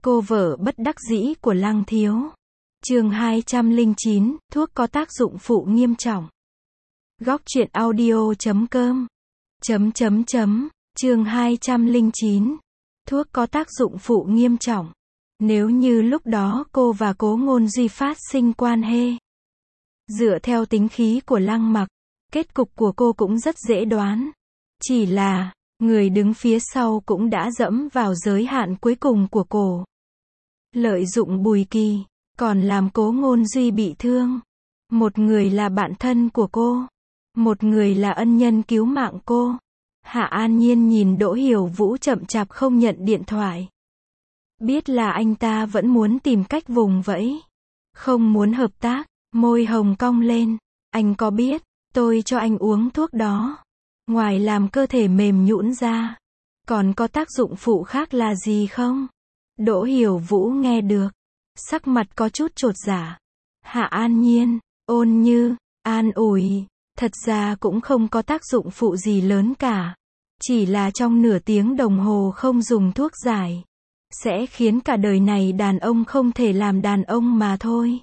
Cô vợ bất đắc dĩ của Lăng Thiếu. Chương 209, thuốc có tác dụng phụ nghiêm trọng. Góc truyện audio.com. Chương 209. Thuốc có tác dụng phụ nghiêm trọng. Nếu như lúc đó cô và Cố Ngôn Duy phát sinh quan hệ, dựa theo tính khí của Lăng Mặc, kết cục của cô cũng rất dễ đoán. Chỉ là, người đứng phía sau cũng đã dẫm vào giới hạn cuối cùng của cô. Lợi dụng Bùi Kỳ, còn làm Cố Ngôn Duy bị thương. Một người là bạn thân của cô, một người là ân nhân cứu mạng cô. Hạ An Nhiên nhìn Đỗ Hiểu Vũ chậm chạp không nhận điện thoại. Biết là anh ta vẫn muốn tìm cách vùng vẫy, không muốn hợp tác, môi hồng cong lên. Anh có biết, tôi cho anh uống thuốc đó, ngoài làm cơ thể mềm nhũn ra, còn có tác dụng phụ khác là gì không? Đỗ Hiểu Vũ nghe được, sắc mặt có chút chột dạ. Hạ An Nhiên, ôn như, an ủi, thật ra cũng không có tác dụng phụ gì lớn cả. Chỉ là trong nửa tiếng đồng hồ không dùng thuốc giải, sẽ khiến cả đời này đàn ông không thể làm đàn ông mà thôi.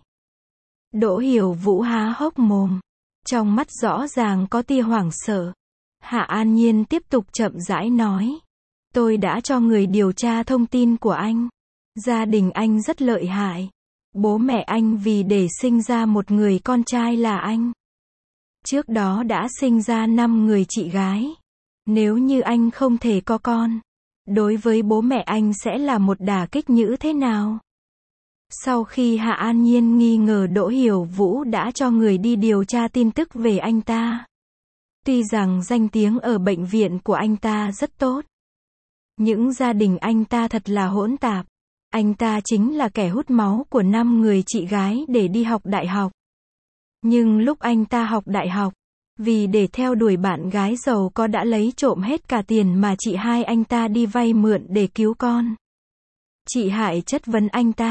Đỗ Hiểu Vũ há hốc mồm, trong mắt rõ ràng có tia hoảng sợ. Hạ An Nhiên tiếp tục chậm rãi nói. Tôi đã cho người điều tra thông tin của anh. Gia đình anh rất lợi hại. Bố mẹ anh vì để sinh ra một người con trai là anh, trước đó đã sinh ra 5 người chị gái. Nếu như anh không thể có con, đối với bố mẹ anh sẽ là một đả kích như thế nào? Sau khi Hạ An Nhiên nghi ngờ Đỗ Hiểu Vũ đã cho người đi điều tra tin tức về anh ta. Tuy rằng danh tiếng ở bệnh viện của anh ta rất tốt, những gia đình anh ta thật là hỗn tạp. Anh ta chính là kẻ hút máu của 5 người chị gái để đi học đại học. Nhưng lúc anh ta học đại học, vì để theo đuổi bạn gái giàu có đã lấy trộm hết cả tiền mà chị hai anh ta đi vay mượn để cứu con. Chị Hải chất vấn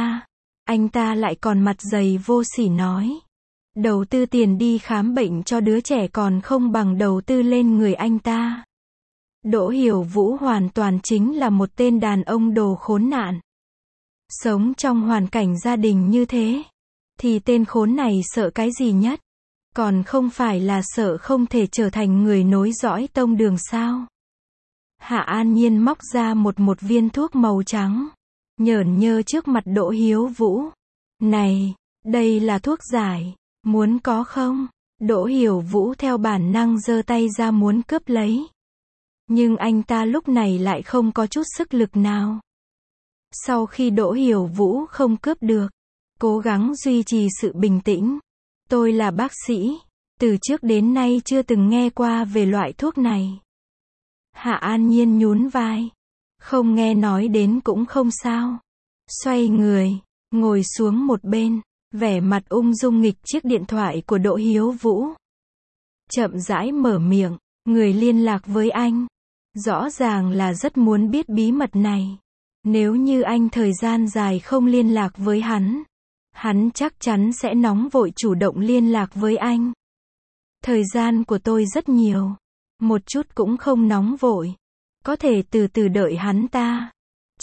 anh ta lại còn mặt dày vô sỉ nói. Đầu tư tiền đi khám bệnh cho đứa trẻ còn không bằng đầu tư lên người anh ta. Đỗ Hiểu Vũ hoàn toàn chính là một tên đàn ông đồ khốn nạn. Sống trong hoàn cảnh gia đình như thế, thì tên khốn này sợ cái gì nhất? Còn không phải là sợ không thể trở thành người nối dõi tông đường sao? Hạ An Nhiên móc ra một viên thuốc màu trắng, nhởn nhơ trước mặt Đỗ Hiểu Vũ. Này, đây là thuốc giải, muốn có không? Đỗ Hiểu Vũ theo bản năng giơ tay ra muốn cướp lấy. Nhưng anh ta lúc này lại không có chút sức lực nào. Sau khi Đỗ Hiểu Vũ không cướp được, cố gắng duy trì sự bình tĩnh. Tôi là bác sĩ, từ trước đến nay chưa từng nghe qua về loại thuốc này. Hạ An Nhiên nhún vai. Không nghe nói đến cũng không sao. Xoay người, ngồi xuống một bên, vẻ mặt ung dung nghịch chiếc điện thoại của Đỗ Hiểu Vũ. Chậm rãi mở miệng, người liên lạc với anh. Rõ ràng là rất muốn biết bí mật này. Nếu như anh thời gian dài không liên lạc với hắn chắc chắn sẽ nóng vội chủ động liên lạc với anh. Thời gian của tôi rất nhiều, một chút cũng không nóng vội, có thể từ từ đợi hắn ta.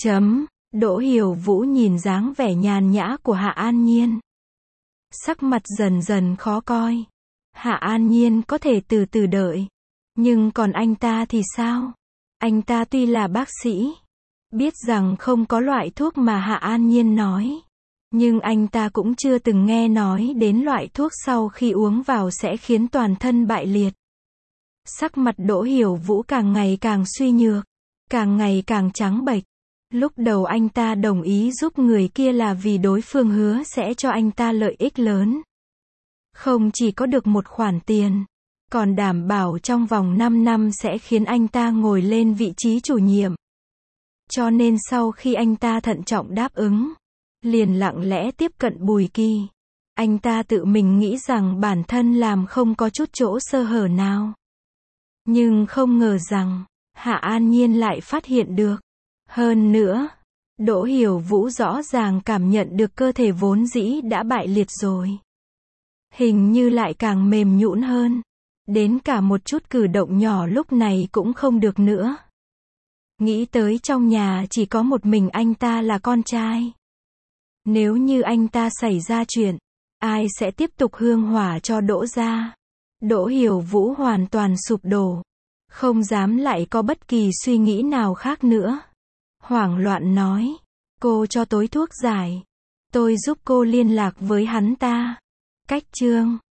Đỗ Hiểu Vũ nhìn dáng vẻ nhàn nhã của Hạ An Nhiên, sắc mặt dần dần khó coi. Hạ An Nhiên có thể từ từ đợi, nhưng còn anh ta thì sao? Anh ta tuy là bác sĩ, biết rằng không có loại thuốc mà Hạ An Nhiên nói, nhưng anh ta cũng chưa từng nghe nói đến loại thuốc sau khi uống vào sẽ khiến toàn thân bại liệt. Sắc mặt Đỗ Hiểu Vũ càng ngày càng suy nhược, càng ngày càng trắng bệch. Lúc đầu anh ta đồng ý giúp người kia là vì đối phương hứa sẽ cho anh ta lợi ích lớn. Không chỉ có được một khoản tiền, còn đảm bảo trong vòng 5 năm sẽ khiến anh ta ngồi lên vị trí chủ nhiệm. Cho nên sau khi anh ta thận trọng đáp ứng, liền lặng lẽ tiếp cận Bùi Kỳ. Anh ta tự mình nghĩ rằng bản thân làm không có chút chỗ sơ hở nào. Nhưng không ngờ rằng, Hạ An Nhiên lại phát hiện được. Hơn nữa, Đỗ Hiểu Vũ rõ ràng cảm nhận được cơ thể vốn dĩ đã bại liệt rồi. Hình như lại càng mềm nhũn hơn. Đến cả một chút cử động nhỏ lúc này cũng không được nữa. Nghĩ tới trong nhà chỉ có một mình anh ta là con trai. Nếu như anh ta xảy ra chuyện, ai sẽ tiếp tục hương hỏa cho Đỗ gia? Đỗ Hiểu Vũ hoàn toàn sụp đổ. Không dám lại có bất kỳ suy nghĩ nào khác nữa. Hoảng loạn nói. Cô cho tôi thuốc giải. Tôi giúp cô liên lạc với hắn ta. Cách chương